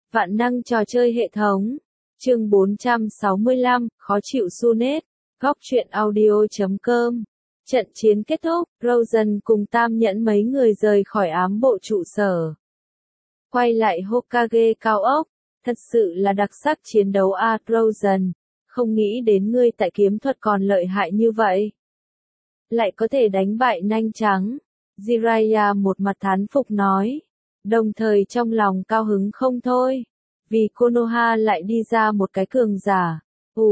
Vạn năng trò chơi hệ thống. Chương 465, khó chịu Sunet. Góc truyện audio.com. Trận chiến kết thúc, Rosen cùng Tam Nhẫn mấy người rời khỏi ám bộ trụ sở. Quay lại Hokage cao ốc. Thật sự là đặc sắc chiến đấu a Rosen. Không nghĩ đến ngươi tại kiếm thuật còn lợi hại như vậy. Lại có thể đánh bại nanh trắng. Jiraiya một mặt thán phục nói. Đồng thời trong lòng cao hứng không thôi. Vì Konoha lại đi ra một cái cường giả.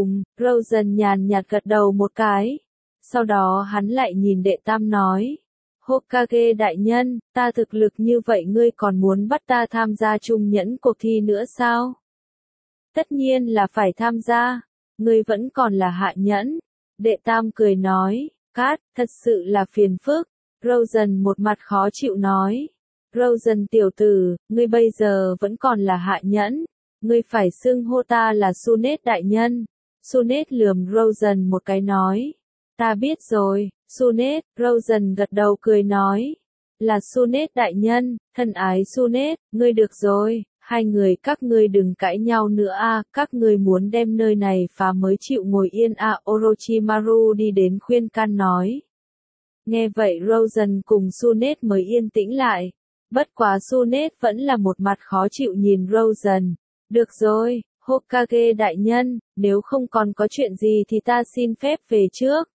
Rosen nhàn nhạt gật đầu một cái. Sau đó hắn lại nhìn đệ tam nói. Hokage đại nhân, ta thực lực như vậy ngươi còn muốn bắt ta tham gia trung nhẫn cuộc thi nữa sao? Tất nhiên là phải tham gia. Ngươi vẫn còn là hạ nhẫn. Đệ tam cười nói. Cát, thật sự là phiền phức. Rosen một mặt khó chịu nói. Rosen tiểu tử, ngươi bây giờ vẫn còn là hạ nhẫn. Ngươi phải xưng hô ta là Sunet đại nhân. Sunet lườm Rosen một cái nói. Ta biết rồi, Sunet. Rosen gật đầu cười nói. Là Sunet đại nhân, thân ái Sunet, ngươi được rồi. Hai người các ngươi đừng cãi nhau nữa a, các ngươi muốn đem nơi này phá mới chịu ngồi yên a. Orochimaru đi đến khuyên can nói. Nghe vậy Rosen cùng Sunet mới yên tĩnh lại. Bất quá Sunet vẫn là một mặt khó chịu nhìn Rosen. Được rồi, Hokage đại nhân, nếu không còn có chuyện gì thì ta xin phép về trước.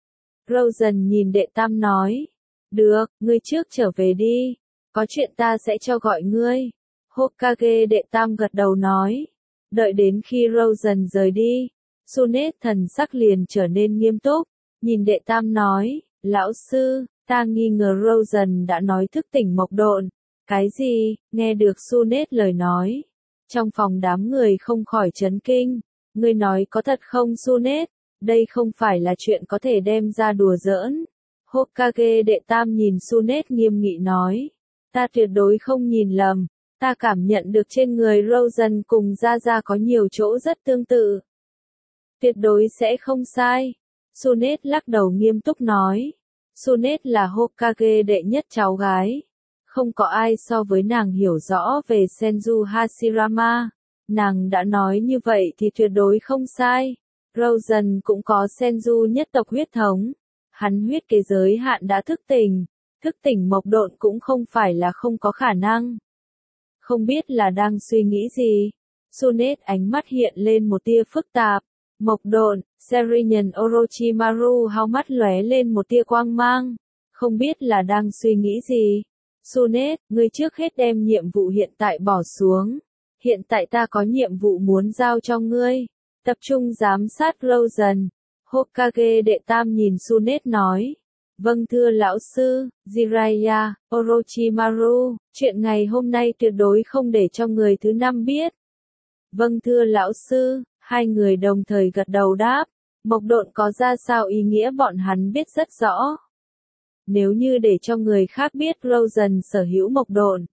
Rosen nhìn đệ tam nói. Được, ngươi trước trở về đi. Có chuyện ta sẽ cho gọi ngươi. Hokage đệ tam gật đầu nói. Đợi đến khi Rosen rời đi, Sunet thần sắc liền trở nên nghiêm túc. Nhìn đệ tam nói, lão sư, ta nghi ngờ Rosen đã nói thức tỉnh Mộc Độn. Cái gì? Nghe được Sunet lời nói. Trong phòng đám người không khỏi chấn kinh. Ngươi nói có thật không Sunet? Đây không phải là chuyện có thể đem ra đùa giỡn. Hokage đệ tam nhìn Sunet nghiêm nghị nói. Ta tuyệt đối không nhìn lầm. Ta cảm nhận được trên người Rosen cùng Ra có nhiều chỗ rất tương tự. Tuyệt đối sẽ không sai. Sunet lắc đầu nghiêm túc nói. Sunet là Hokage đệ nhất cháu gái. Không có ai so với nàng hiểu rõ về Senju Hashirama. Nàng đã nói như vậy thì tuyệt đối không sai. Rosen cũng có Senju nhất tộc huyết thống. Hắn huyết kế giới hạn đã thức tỉnh. Thức tỉnh Mộc Độn cũng không phải là không có khả năng. Không biết là đang suy nghĩ gì. Sunet ánh mắt hiện lên một tia phức tạp. Mộc Độn, Serinhân Orochimaru hao mắt lóe lên một tia quang mang. Không biết là đang suy nghĩ gì. Sunet, ngươi trước hết đem nhiệm vụ hiện tại bỏ xuống. Hiện tại ta có nhiệm vụ muốn giao cho ngươi. Tập trung giám sát Rosen. Hokage đệ tam nhìn Sunet nói. Vâng thưa lão sư, Jiraiya, Orochimaru, chuyện ngày hôm nay tuyệt đối không để cho người thứ năm biết. Vâng thưa lão sư, hai người đồng thời gật đầu đáp. Mộc Độn có ra sao ý nghĩa bọn hắn biết rất rõ. Nếu như để cho người khác biết Rosen sở hữu Mộc Độn,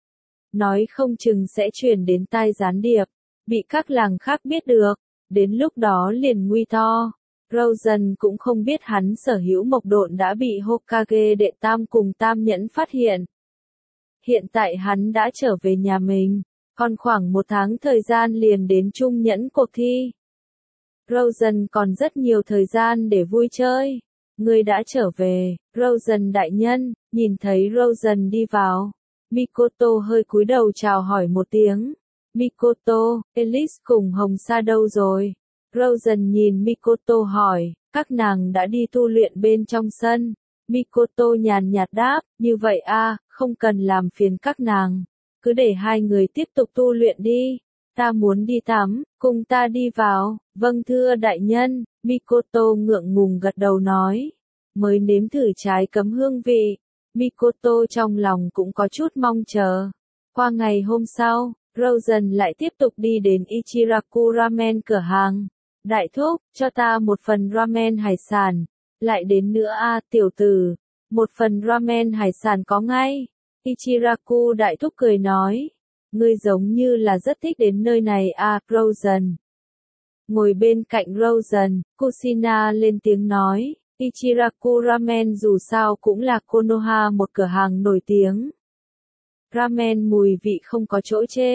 nói không chừng sẽ truyền đến tai gián điệp, bị các làng khác biết được, đến lúc đó liền nguy to. Rosen cũng không biết hắn sở hữu Mộc Độn đã bị Hokage đệ tam cùng Tam Nhẫn phát hiện. Hiện tại hắn đã trở về nhà mình, còn khoảng một tháng thời gian liền đến trung nhẫn cuộc thi. Rosen còn rất nhiều thời gian để vui chơi. Ngươi đã trở về, Rosen đại nhân. Nhìn thấy Rosen đi vào, Mikoto hơi cúi đầu chào hỏi một tiếng. Mikoto, Elise cùng Hồng Sa đâu rồi? Rosen nhìn Mikoto hỏi, các nàng đã đi tu luyện bên trong sân. Mikoto nhàn nhạt đáp, như vậy a, không cần làm phiền các nàng. Cứ để hai người tiếp tục tu luyện đi. Ta muốn đi tắm, cùng ta đi vào. Vâng thưa đại nhân, Mikoto ngượng ngùng gật đầu nói. Mới nếm thử trái cấm hương vị. Mikoto trong lòng cũng có chút mong chờ. Qua ngày hôm sau, Rosen lại tiếp tục đi đến Ichiraku Ramen cửa hàng. Đại thúc, cho ta một phần ramen hải sản. Lại đến nữa a tiểu tử. Một phần ramen hải sản có ngay. Ichiraku đại thúc cười nói. Ngươi giống như là rất thích đến nơi này a Rosen. Ngồi bên cạnh Rosen, Kushina lên tiếng nói. Ichiraku Ramen dù sao cũng là Konoha một cửa hàng nổi tiếng. Ramen mùi vị không có chỗ chê.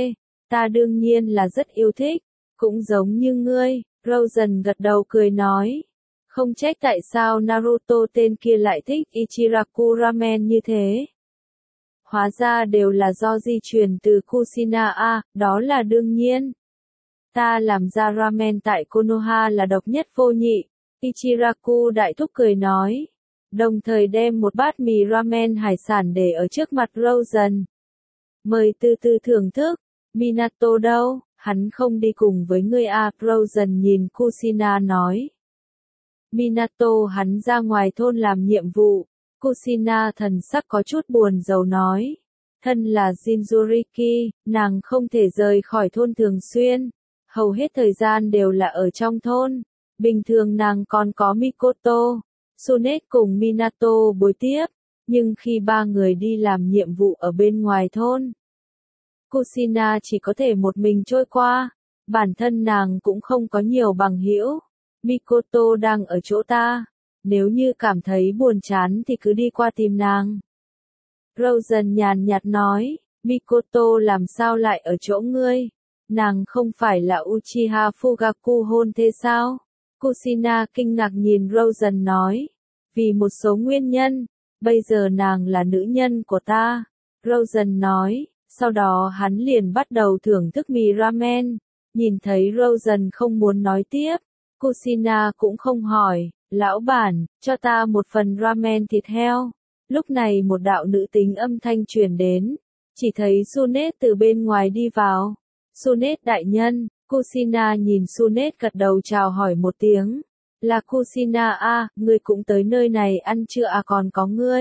Ta đương nhiên là rất yêu thích, cũng giống như ngươi, Rosen gật đầu cười nói. Không trách tại sao Naruto tên kia lại thích Ichiraku Ramen như thế. Hóa ra đều là do di truyền từ Kushina, đó là đương nhiên. Ta làm ra ramen tại Konoha là độc nhất vô nhị, Ichiraku đại thúc cười nói. Đồng thời đem một bát mì ramen hải sản để ở trước mặt Rosen. Mời từ từ thưởng thức, Minato đâu, hắn không đi cùng với ngươi à, Rosen nhìn Kushina nói. Minato hắn ra ngoài thôn làm nhiệm vụ, Kushina thần sắc có chút buồn rầu nói. Thân là Jinchuriki, nàng không thể rời khỏi thôn thường xuyên, hầu hết thời gian đều là ở trong thôn, bình thường nàng còn có Mikoto, Tsunade cùng Minato bồi tiếp, nhưng khi ba người đi làm nhiệm vụ ở bên ngoài thôn, Kushina chỉ có thể một mình trôi qua, bản thân nàng cũng không có nhiều bằng hữu. Mikoto đang ở chỗ ta, nếu như cảm thấy buồn chán thì cứ đi qua tìm nàng. Rosen nhàn nhạt nói, Mikoto làm sao lại ở chỗ ngươi? Nàng không phải là Uchiha Fugaku Honte sao? Kushina kinh ngạc nhìn Rosen nói, vì một số nguyên nhân, bây giờ nàng là nữ nhân của ta. Rosen nói, sau đó hắn liền bắt đầu thưởng thức mì ramen, nhìn thấy Rosen không muốn nói tiếp. Kushina cũng không hỏi, lão bản, cho ta một phần ramen thịt heo. Lúc này một đạo nữ tính âm thanh truyền đến, chỉ thấy Tsunade từ bên ngoài đi vào. Tsunade đại nhân, Kushina nhìn Tsunade gật đầu chào hỏi một tiếng. Là Kushina à, ngươi cũng tới nơi này ăn trưa à, còn có ngươi.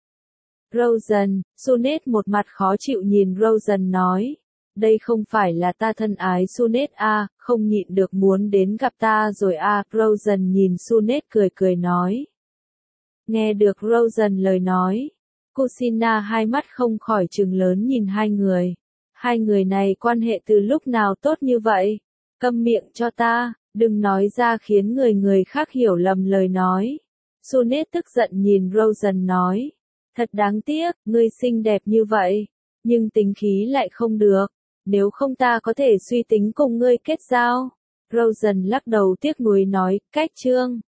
Rosen, Tsunade một mặt khó chịu nhìn Rosen nói. Đây không phải là ta thân ái Tsunade à, không nhịn được muốn đến gặp ta rồi à, Rosen nhìn Tsunade cười cười nói. Nghe được Rosen lời nói, Kushina hai mắt không khỏi trừng lớn nhìn hai người. Hai người này quan hệ từ lúc nào tốt như vậy? Câm miệng cho ta, đừng nói ra khiến người khác hiểu lầm lời nói. Tsunade tức giận nhìn Rosen nói. Thật đáng tiếc, ngươi xinh đẹp như vậy, nhưng tính khí lại không được. Nếu không ta có thể suy tính cùng ngươi kết giao. Rosen lắc đầu tiếc nuối nói, cách chương.